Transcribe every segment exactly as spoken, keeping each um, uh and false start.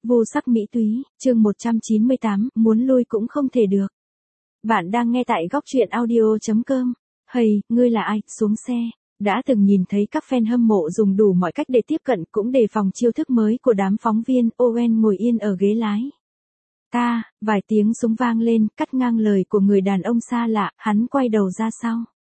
Vô sắc mỹ túy, chương một trăm chín mươi tám, muốn lui cũng không thể được. Bạn đang nghe tại góc truyện audio chấm com. Hey, ngươi là ai, xuống xe. Đã từng nhìn thấy các fan hâm mộ dùng đủ mọi cách để tiếp cận cũng đề phòng chiêu thức mới của đám phóng viên. Owen ngồi yên ở ghế lái. Ta, vài tiếng súng vang lên, cắt ngang lời của người đàn ông xa lạ, hắn quay đầu ra sau.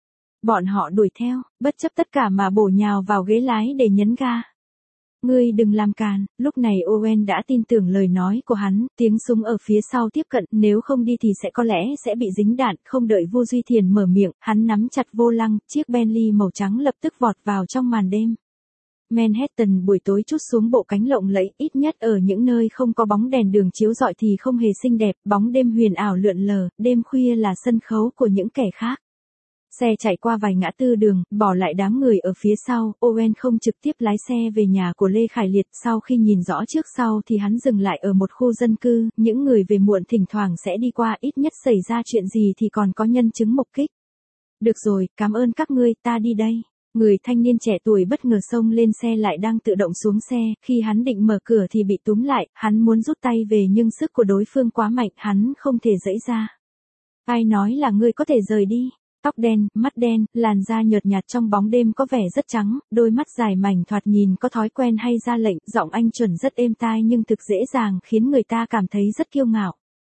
Bọn họ đuổi theo, bất chấp tất cả mà bổ nhào vào ghế lái để nhấn ga. Ngươi đừng làm càn, lúc này Owen đã tin tưởng lời nói của hắn, tiếng súng ở phía sau tiếp cận, nếu không đi thì sẽ có lẽ sẽ bị dính đạn, không đợi Vô Duy Thiền mở miệng, hắn nắm chặt vô lăng, chiếc Bentley màu trắng lập tức vọt vào trong màn đêm. Manhattan buổi tối trút xuống bộ cánh lộng lẫy, ít nhất ở những nơi không có bóng đèn đường chiếu rọi thì không hề xinh đẹp, bóng đêm huyền ảo lượn lờ, đêm khuya là sân khấu của những kẻ khác. Xe chạy qua vài ngã tư đường, bỏ lại đám người ở phía sau, Owen không trực tiếp lái xe về nhà của Lê Khải Liệt, sau khi nhìn rõ trước sau thì hắn dừng lại ở một khu dân cư, những người về muộn thỉnh thoảng sẽ đi qua, ít nhất xảy ra chuyện gì thì còn có nhân chứng mục kích. Được rồi, cảm ơn các ngươi, ta đi đây. Người thanh niên trẻ tuổi bất ngờ xông lên xe lại đang tự động xuống xe, khi hắn định mở cửa thì bị túm lại, hắn muốn rút tay về nhưng sức của đối phương quá mạnh, hắn không thể giãy ra. Ai nói là ngươi có thể rời đi? Tóc đen, mắt đen, làn da nhợt nhạt trong bóng đêm có vẻ rất trắng, đôi mắt dài mảnh thoạt nhìn có thói quen hay ra lệnh, giọng anh chuẩn rất êm tai nhưng thực dễ dàng khiến người ta cảm thấy rất kiêu ngạo.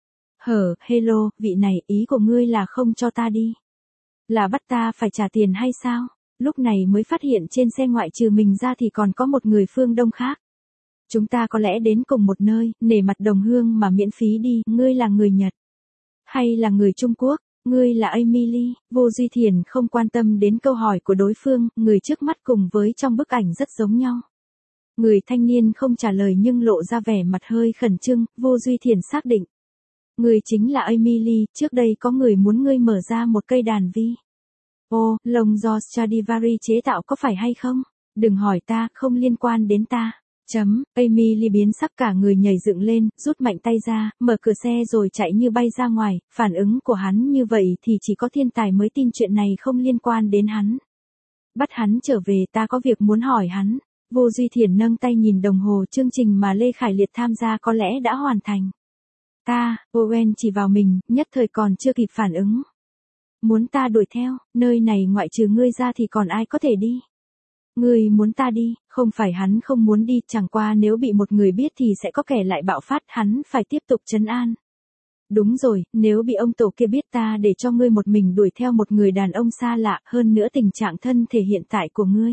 Hở, hello, vị này, ý của ngươi là không cho ta đi. Là bắt ta phải trả tiền hay sao? Lúc này mới phát hiện trên xe ngoại trừ mình ra thì còn có một người phương Đông khác. Chúng ta có lẽ đến cùng một nơi, nể mặt đồng hương mà miễn phí đi, ngươi là người Nhật. Hay là người Trung Quốc? Ngươi là Emily. Vô Duy Thiền không quan tâm đến câu hỏi của đối phương, người trước mắt cùng với trong bức ảnh rất giống nhau. Người thanh niên không trả lời nhưng lộ ra vẻ mặt hơi khẩn trương, Vô Duy Thiền xác định. Ngươi chính là Emily, trước đây có người muốn ngươi mở ra một cây đàn vi. Ô, lồng do Stradivari chế tạo có phải hay không? Đừng hỏi ta, không liên quan đến ta. Chấm, Emily biến sắc cả người nhảy dựng lên, rút mạnh tay ra, mở cửa xe rồi chạy như bay ra ngoài, phản ứng của hắn như vậy thì chỉ có thiên tài mới tin chuyện này không liên quan đến hắn. Bắt hắn trở về, ta có việc muốn hỏi hắn. Vô Duy Thiền nâng tay nhìn đồng hồ, chương trình mà Lê Khải Liệt tham gia có lẽ đã hoàn thành. Ta, Owen chỉ vào mình, nhất thời còn chưa kịp phản ứng. Muốn ta đuổi theo, nơi này ngoại trừ ngươi ra thì còn ai có thể đi. Ngươi muốn ta đi, không phải hắn không muốn đi, chẳng qua nếu bị một người biết thì sẽ có kẻ lại bạo phát, hắn phải tiếp tục trấn an. Đúng rồi, nếu bị ông tổ kia biết ta để cho ngươi một mình đuổi theo một người đàn ông xa lạ, hơn nữa tình trạng thân thể hiện tại của ngươi.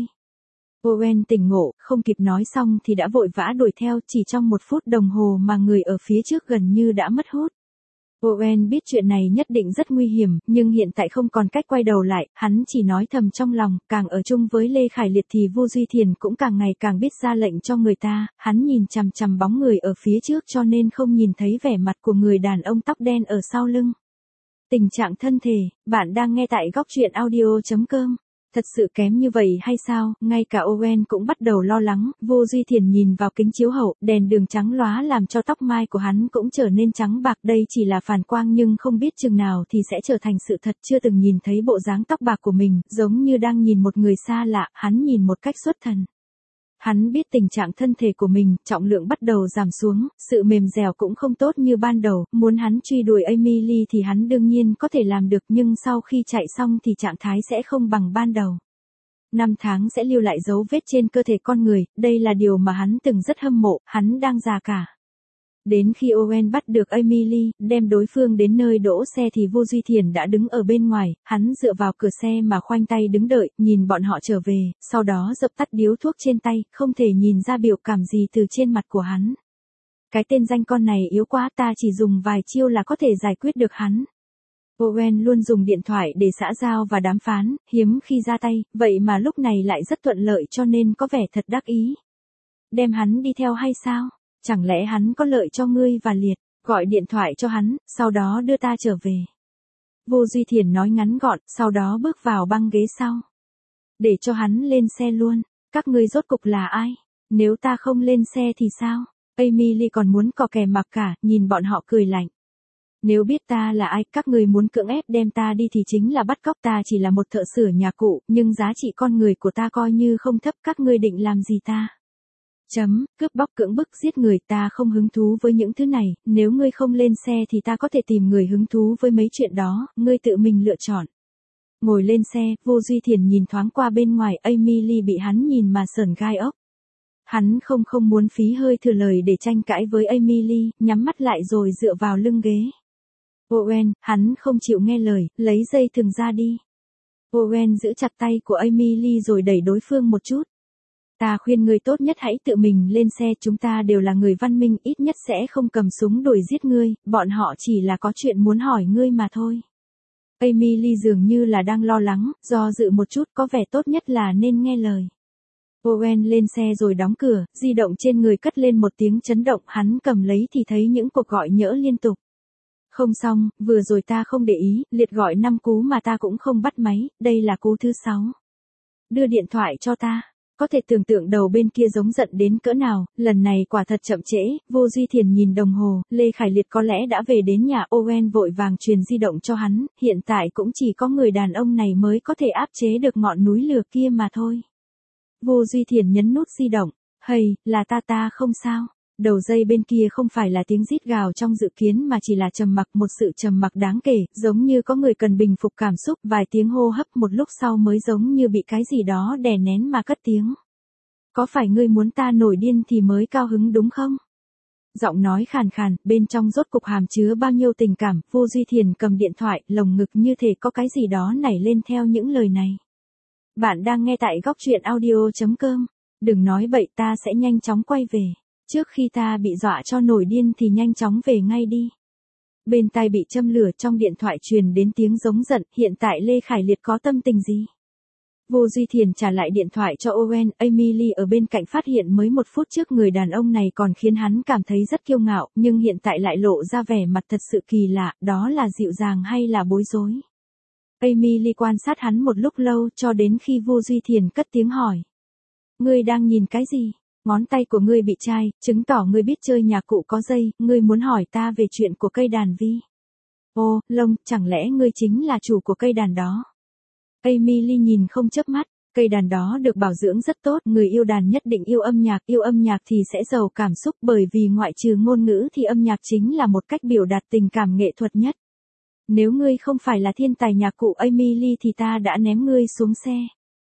Owen tỉnh ngộ, không kịp nói xong thì đã vội vã đuổi theo, chỉ trong một phút đồng hồ mà người ở phía trước gần như đã mất hút. Owen biết chuyện này nhất định rất nguy hiểm, nhưng hiện tại không còn cách quay đầu lại, hắn chỉ nói thầm trong lòng, càng ở chung với Lê Khải Liệt thì Vô Duy Thiền cũng càng ngày càng biết ra lệnh cho người ta, hắn nhìn chằm chằm bóng người ở phía trước cho nên không nhìn thấy vẻ mặt của người đàn ông tóc đen ở sau lưng. Tình trạng thân thể, bạn đang nghe tại góc truyện audio chấm com. Thật sự kém như vậy hay sao, ngay cả Owen cũng bắt đầu lo lắng, Vô Duy Thiền nhìn vào kính chiếu hậu, đèn đường trắng lóa làm cho tóc mai của hắn cũng trở nên trắng bạc, đây chỉ là phản quang nhưng không biết chừng nào thì sẽ trở thành sự thật, chưa từng nhìn thấy bộ dáng tóc bạc của mình, giống như đang nhìn một người xa lạ, hắn nhìn một cách xuất thần. Hắn biết tình trạng thân thể của mình, trọng lượng bắt đầu giảm xuống, sự mềm dẻo cũng không tốt như ban đầu, muốn hắn truy đuổi Emily thì hắn đương nhiên có thể làm được nhưng sau khi chạy xong thì trạng thái sẽ không bằng ban đầu. Năm tháng sẽ lưu lại dấu vết trên cơ thể con người, đây là điều mà hắn từng rất hâm mộ, hắn đang già cả. Đến khi Owen bắt được Emily, đem đối phương đến nơi đỗ xe thì Vô Duy Thiền đã đứng ở bên ngoài, hắn dựa vào cửa xe mà khoanh tay đứng đợi, nhìn bọn họ trở về, sau đó dập tắt điếu thuốc trên tay, không thể nhìn ra biểu cảm gì từ trên mặt của hắn. Cái tên danh con này yếu quá, ta chỉ dùng vài chiêu là có thể giải quyết được hắn. Owen luôn dùng điện thoại để xã giao và đàm phán, hiếm khi ra tay, vậy mà lúc này lại rất thuận lợi cho nên có vẻ thật đắc ý. Đem hắn đi theo hay sao? Chẳng lẽ hắn có lợi cho ngươi và Liệt, gọi điện thoại cho hắn, sau đó đưa ta trở về. Vô Duy Thiền nói ngắn gọn, sau đó bước vào băng ghế sau. Để cho hắn lên xe luôn, các ngươi rốt cục là ai? Nếu ta không lên xe thì sao? Emily còn muốn cò kè mặc cả, nhìn bọn họ cười lạnh. Nếu biết ta là ai, các người muốn cưỡng ép đem ta đi thì chính là bắt cóc, ta chỉ là một thợ sửa nhà cụ, nhưng giá trị con người của ta coi như không thấp, các ngươi định làm gì ta? Chấm, cướp bóc cưỡng bức giết người, ta không hứng thú với những thứ này, nếu ngươi không lên xe thì ta có thể tìm người hứng thú với mấy chuyện đó, ngươi tự mình lựa chọn. Ngồi lên xe, Vô Duy Thiền nhìn thoáng qua bên ngoài, Emily bị hắn nhìn mà sởn gai ốc. Hắn không không muốn phí hơi thừa lời để tranh cãi với Emily, nhắm mắt lại rồi dựa vào lưng ghế. Owen, hắn không chịu nghe lời, lấy dây thừng ra đi. Owen giữ chặt tay của Emily rồi đẩy đối phương một chút. Ta khuyên ngươi tốt nhất hãy tự mình lên xe, chúng ta đều là người văn minh, ít nhất sẽ không cầm súng đuổi giết ngươi, bọn họ chỉ là có chuyện muốn hỏi ngươi mà thôi. Emily dường như là đang lo lắng, do dự một chút, có vẻ tốt nhất là nên nghe lời. Owen lên xe rồi đóng cửa, di động trên người cất lên một tiếng chấn động, hắn cầm lấy thì thấy những cuộc gọi nhỡ liên tục. Không xong, vừa rồi ta không để ý, liệt gọi năm cú mà ta cũng không bắt máy, đây là cú thứ sáu. Đưa điện thoại cho ta. Có thể tưởng tượng đầu bên kia giống giận đến cỡ nào, lần này quả thật chậm trễ, Vô Duy Thiền nhìn đồng hồ, Lê Khải Liệt có lẽ đã về đến nhà. Owen vội vàng truyền di động cho hắn, hiện tại cũng chỉ có người đàn ông này mới có thể áp chế được ngọn núi lửa kia mà thôi. Vô Duy Thiền nhấn nút di động, hey, là ta ta không sao. Đầu dây bên kia không phải là tiếng rít gào trong dự kiến mà chỉ là trầm mặc, một sự trầm mặc đáng kể, giống như có người cần bình phục cảm xúc, vài tiếng hô hấp một lúc sau mới giống như bị cái gì đó đè nén mà cất tiếng. Có phải ngươi muốn ta nổi điên thì mới cao hứng đúng không? Giọng nói khàn khàn, bên trong rốt cục hàm chứa bao nhiêu tình cảm. Vô Duy Thiền cầm điện thoại, lồng ngực như thể có cái gì đó nảy lên theo những lời này. Bạn đang nghe tại góc truyện audio chấm com. Đừng nói bậy, ta sẽ nhanh chóng quay về. Trước khi ta bị dọa cho nổi điên thì nhanh chóng về ngay đi. Bên tai bị châm lửa, trong điện thoại truyền đến tiếng giống giận, hiện tại Lê Khải Liệt có tâm tình gì? Vô Duy Thiền trả lại điện thoại cho Owen, Emily ở bên cạnh phát hiện mới một phút trước người đàn ông này còn khiến hắn cảm thấy rất kiêu ngạo, nhưng hiện tại lại lộ ra vẻ mặt thật sự kỳ lạ, đó là dịu dàng hay là bối rối? Emily quan sát hắn một lúc lâu cho đến khi Vô Duy Thiền cất tiếng hỏi. Ngươi đang nhìn cái gì? Ngón tay của ngươi bị chai, chứng tỏ ngươi biết chơi nhạc cụ có dây, ngươi muốn hỏi ta về chuyện của cây đàn vi. Ô, Long, chẳng lẽ ngươi chính là chủ của cây đàn đó? Emily nhìn không chớp mắt, cây đàn đó được bảo dưỡng rất tốt, người yêu đàn nhất định yêu âm nhạc, yêu âm nhạc thì sẽ giàu cảm xúc, bởi vì ngoại trừ ngôn ngữ thì âm nhạc chính là một cách biểu đạt tình cảm nghệ thuật nhất. Nếu ngươi không phải là thiên tài nhạc cụ Emily thì ta đã ném ngươi xuống xe.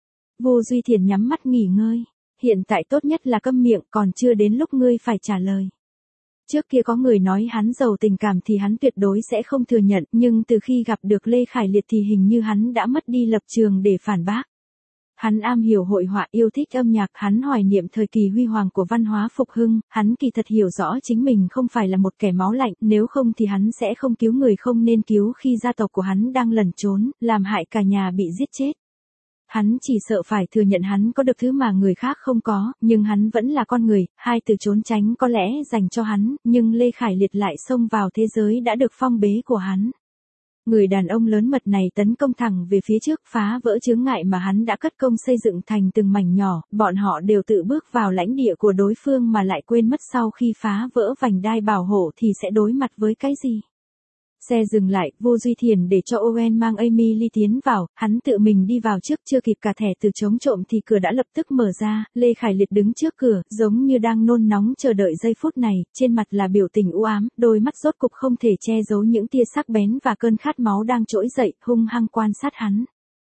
Vô Duy Thiền nhắm mắt nghỉ ngơi. Hiện tại tốt nhất là câm miệng, còn chưa đến lúc ngươi phải trả lời. Trước kia có người nói hắn giàu tình cảm thì hắn tuyệt đối sẽ không thừa nhận, nhưng từ khi gặp được Lê Khải Liệt thì hình như hắn đã mất đi lập trường để phản bác. Hắn am hiểu hội họa, yêu thích âm nhạc, hắn hoài niệm thời kỳ huy hoàng của văn hóa phục hưng, hắn kỳ thật hiểu rõ chính mình không phải là một kẻ máu lạnh, nếu không thì hắn sẽ không cứu người không nên cứu khi gia tộc của hắn đang lẩn trốn, làm hại cả nhà bị giết chết. Hắn chỉ sợ phải thừa nhận hắn có được thứ mà người khác không có, nhưng hắn vẫn là con người, hai từ trốn tránh có lẽ dành cho hắn, nhưng Lê Khải Liệt lại xông vào thế giới đã được phong bế của hắn. Người đàn ông lớn mật này tấn công thẳng về phía trước, phá vỡ chướng ngại mà hắn đã cất công xây dựng thành từng mảnh nhỏ, bọn họ đều tự bước vào lãnh địa của đối phương mà lại quên mất sau khi phá vỡ vành đai bảo hộ thì sẽ đối mặt với cái gì. Xe dừng lại, Vô Duy Thiền để cho Owen mang Emily tiến vào, hắn tự mình đi vào trước, chưa kịp cả thẻ từ chống trộm thì cửa đã lập tức mở ra, Lê Khải Liệt đứng trước cửa, giống như đang nôn nóng chờ đợi giây phút này, trên mặt là biểu tình u ám, đôi mắt rốt cục không thể che giấu những tia sắc bén và cơn khát máu đang trỗi dậy, hung hăng quan sát hắn.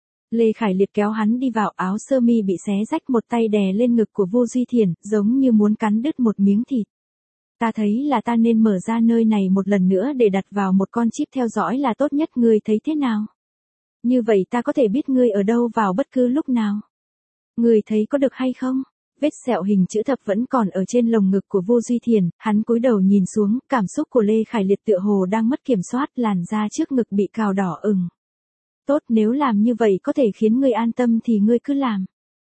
Lê Khải Liệt kéo hắn đi vào, áo sơ mi bị xé rách, một tay đè lên ngực của Vô Duy Thiền, giống như muốn cắn đứt một miếng thịt. Ta thấy là ta nên mở ra nơi này một lần nữa để đặt vào một con chip theo dõi là tốt nhất, ngươi thấy thế nào? Như vậy ta có thể biết ngươi ở đâu vào bất cứ lúc nào. Ngươi thấy có được hay không? Vết sẹo hình chữ thập vẫn còn ở trên lồng ngực của Vô Duy Thiền, hắn cúi đầu nhìn xuống, cảm xúc của Lê Khải Liệt tựa hồ đang mất kiểm soát, làn da trước ngực bị cào đỏ ửng. Tốt, nếu làm như vậy có thể khiến ngươi an tâm thì ngươi cứ làm.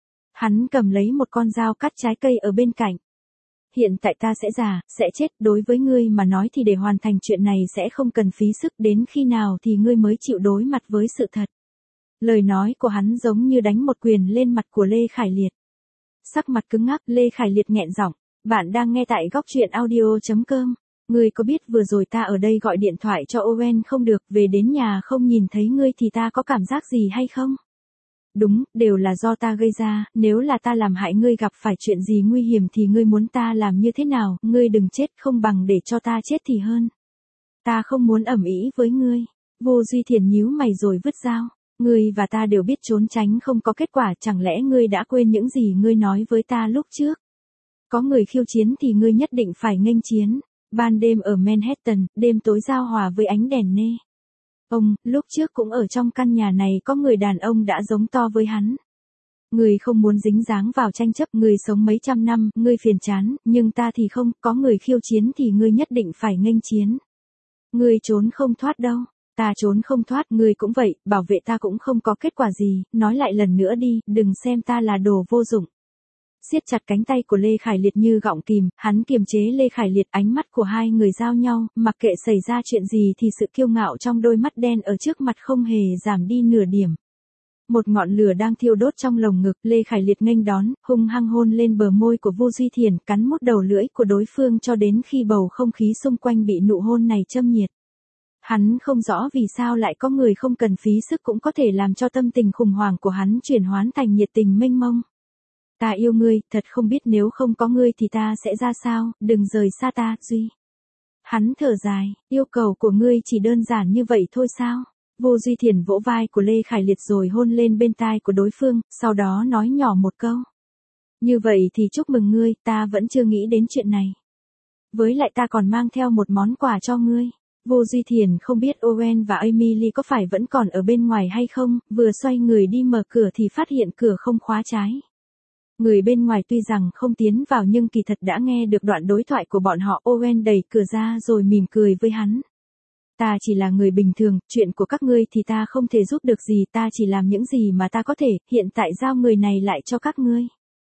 Hắn cầm lấy một con dao cắt trái cây ở bên cạnh. Hiện tại ta sẽ già, sẽ chết, đối với ngươi mà nói thì để hoàn thành chuyện này sẽ không cần phí sức, đến khi nào thì ngươi mới chịu đối mặt với sự thật. Lời nói của hắn giống như đánh một quyền lên mặt của Lê Khải Liệt. Sắc mặt cứng ngắc, Lê Khải Liệt nghẹn giọng, bạn đang nghe tại góc truyện audio chấm com. Ngươi có biết vừa rồi ta ở đây gọi điện thoại cho Owen không được, về đến nhà không nhìn thấy ngươi thì ta có cảm giác gì hay không? Đúng, đều là do ta gây ra, nếu là ta làm hại ngươi gặp phải chuyện gì nguy hiểm thì ngươi muốn ta làm như thế nào, ngươi đừng chết không bằng để cho ta chết thì hơn. Ta không muốn ầm ĩ với ngươi. Vô Duy Thiền nhíu mày rồi vứt dao. Ngươi và ta đều biết trốn tránh không có kết quả, chẳng lẽ ngươi đã quên những gì ngươi nói với ta lúc trước? Có người khiêu chiến thì ngươi nhất định phải nghênh chiến. Ban đêm ở Manhattan, đêm tối giao hòa với ánh đèn nê. Ông, lúc trước cũng ở trong căn nhà này có người đàn ông đã giống to với hắn. Người không muốn dính dáng vào tranh chấp, người sống mấy trăm năm, ngươi phiền chán, nhưng ta thì không, có người khiêu chiến thì ngươi nhất định phải nghênh chiến. Ngươi trốn không thoát đâu, ta trốn không thoát, ngươi cũng vậy, bảo vệ ta cũng không có kết quả gì, nói lại lần nữa đi, đừng xem ta là đồ vô dụng. Siết chặt cánh tay của Lê Khải Liệt như gọng kìm, hắn kiềm chế Lê Khải Liệt, ánh mắt của hai người giao nhau, mặc kệ xảy ra chuyện gì thì sự kiêu ngạo trong đôi mắt đen ở trước mặt không hề giảm đi nửa điểm. Một ngọn lửa đang thiêu đốt trong lồng ngực, Lê Khải Liệt nghênh đón, hung hăng hôn lên bờ môi của Vô Duy Thiền, cắn mút đầu lưỡi của đối phương cho đến khi bầu không khí xung quanh bị nụ hôn này châm nhiệt. Hắn không rõ vì sao lại có người không cần phí sức cũng có thể làm cho tâm tình khủng hoảng của hắn chuyển hóa thành nhiệt tình mênh mông. Ta yêu ngươi, thật không biết nếu không có ngươi thì ta sẽ ra sao, đừng rời xa ta, Duy. Hắn thở dài, yêu cầu của ngươi chỉ đơn giản như vậy thôi sao? Vô Duy Thiền vỗ vai của Lê Khải Liệt rồi hôn lên bên tai của đối phương, sau đó nói nhỏ một câu. Như vậy thì chúc mừng ngươi, ta vẫn chưa nghĩ đến chuyện này. Với lại ta còn mang theo một món quà cho ngươi. Vô Duy Thiền không biết Owen và Emily có phải vẫn còn ở bên ngoài hay không, vừa xoay người đi mở cửa thì phát hiện cửa không khóa trái. Người bên ngoài tuy rằng không tiến vào nhưng kỳ thật đã nghe được đoạn đối thoại của bọn họ. Owen đẩy cửa ra rồi mỉm cười với hắn. Ta chỉ là người bình thường, chuyện của các ngươi thì ta không thể giúp được gì, ta chỉ làm những gì mà ta có thể, hiện tại giao người này lại cho các ngươi.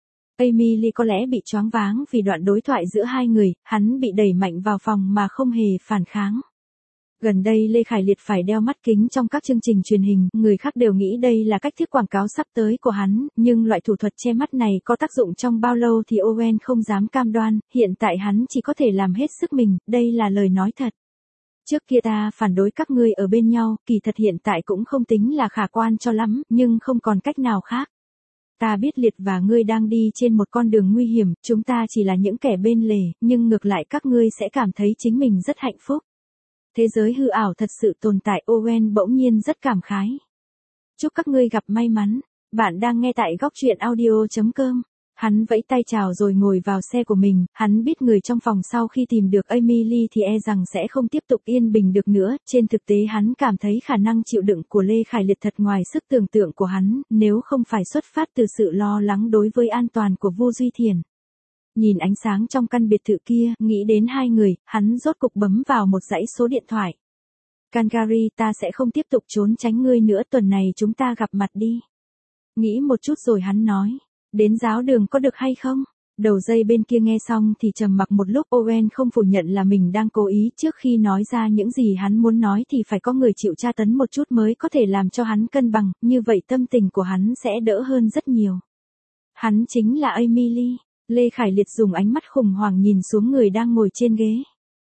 Emily có lẽ bị choáng váng vì đoạn đối thoại giữa hai người, hắn bị đẩy mạnh vào phòng mà không hề phản kháng. Gần đây Lê Khải Liệt phải đeo mắt kính trong các chương trình truyền hình, người khác đều nghĩ đây là cách thức quảng cáo sắp tới của hắn, nhưng loại thủ thuật che mắt này có tác dụng trong bao lâu thì Owen không dám cam đoan, hiện tại hắn chỉ có thể làm hết sức mình, đây là lời nói thật. Trước kia ta phản đối các ngươi ở bên nhau, kỳ thật hiện tại cũng không tính là khả quan cho lắm, nhưng không còn cách nào khác. Ta biết Liệt và ngươi đang đi trên một con đường nguy hiểm, chúng ta chỉ là những kẻ bên lề, nhưng ngược lại các ngươi sẽ cảm thấy chính mình rất hạnh phúc. Thế giới hư ảo thật sự tồn tại. Owen bỗng nhiên rất cảm khái. Chúc các ngươi gặp may mắn. Bạn đang nghe tại góc truyện audio chấm com. Hắn vẫy tay chào rồi ngồi vào xe của mình, hắn biết người trong phòng sau khi tìm được Emily thì e rằng sẽ không tiếp tục yên bình được nữa, trên thực tế hắn cảm thấy khả năng chịu đựng của Lê Khải Liệt thật ngoài sức tưởng tượng của hắn, nếu không phải xuất phát từ sự lo lắng đối với an toàn của Vô Duy Thiền. Nhìn ánh sáng trong căn biệt thự kia, nghĩ đến hai người, hắn rốt cục bấm vào một dãy số điện thoại. Calgary, ta sẽ không tiếp tục trốn tránh ngươi nữa, tuần này chúng ta gặp mặt đi. Nghĩ một chút rồi hắn nói, đến giáo đường có được hay không? Đầu dây bên kia nghe xong thì trầm mặc một lúc. Owen không phủ nhận là mình đang cố ý, trước khi nói ra những gì hắn muốn nói thì phải có người chịu tra tấn một chút mới có thể làm cho hắn cân bằng, như vậy tâm tình của hắn sẽ đỡ hơn rất nhiều. Hắn chính là Emily. Lê Khải Liệt dùng ánh mắt khủng hoảng nhìn xuống người đang ngồi trên ghế.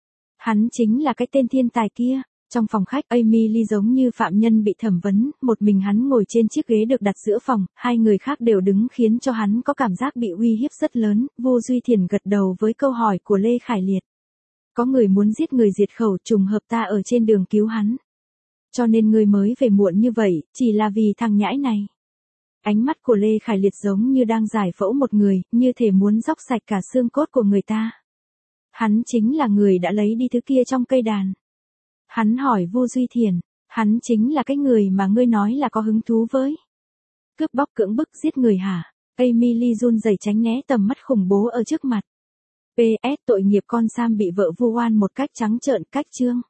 Hắn chính là cái tên thiên tài kia. Trong phòng khách, Emily giống như phạm nhân bị thẩm vấn, một mình hắn ngồi trên chiếc ghế được đặt giữa phòng, hai người khác đều đứng khiến cho hắn có cảm giác bị uy hiếp rất lớn. Vô Duy Thiền gật đầu với câu hỏi của Lê Khải Liệt. Có người muốn giết người diệt khẩu, trùng hợp ta ở trên đường cứu hắn. Cho nên ngươi mới về muộn như vậy, chỉ là vì thằng nhãi này. Ánh mắt của Lê Khải Liệt giống như đang giải phẫu một người, như thể muốn róc sạch cả xương cốt của người ta. Hắn chính là người đã lấy đi thứ kia trong cây đàn. Hắn hỏi Vô Duy Thiền, hắn chính là cái người mà ngươi nói là có hứng thú với. Cướp bóc cưỡng bức giết người hả? Emily run rẩy tránh né tầm mắt khủng bố ở trước mặt. pê ét tội nghiệp con Sam bị vợ vu oan một cách trắng trợn, cách chương.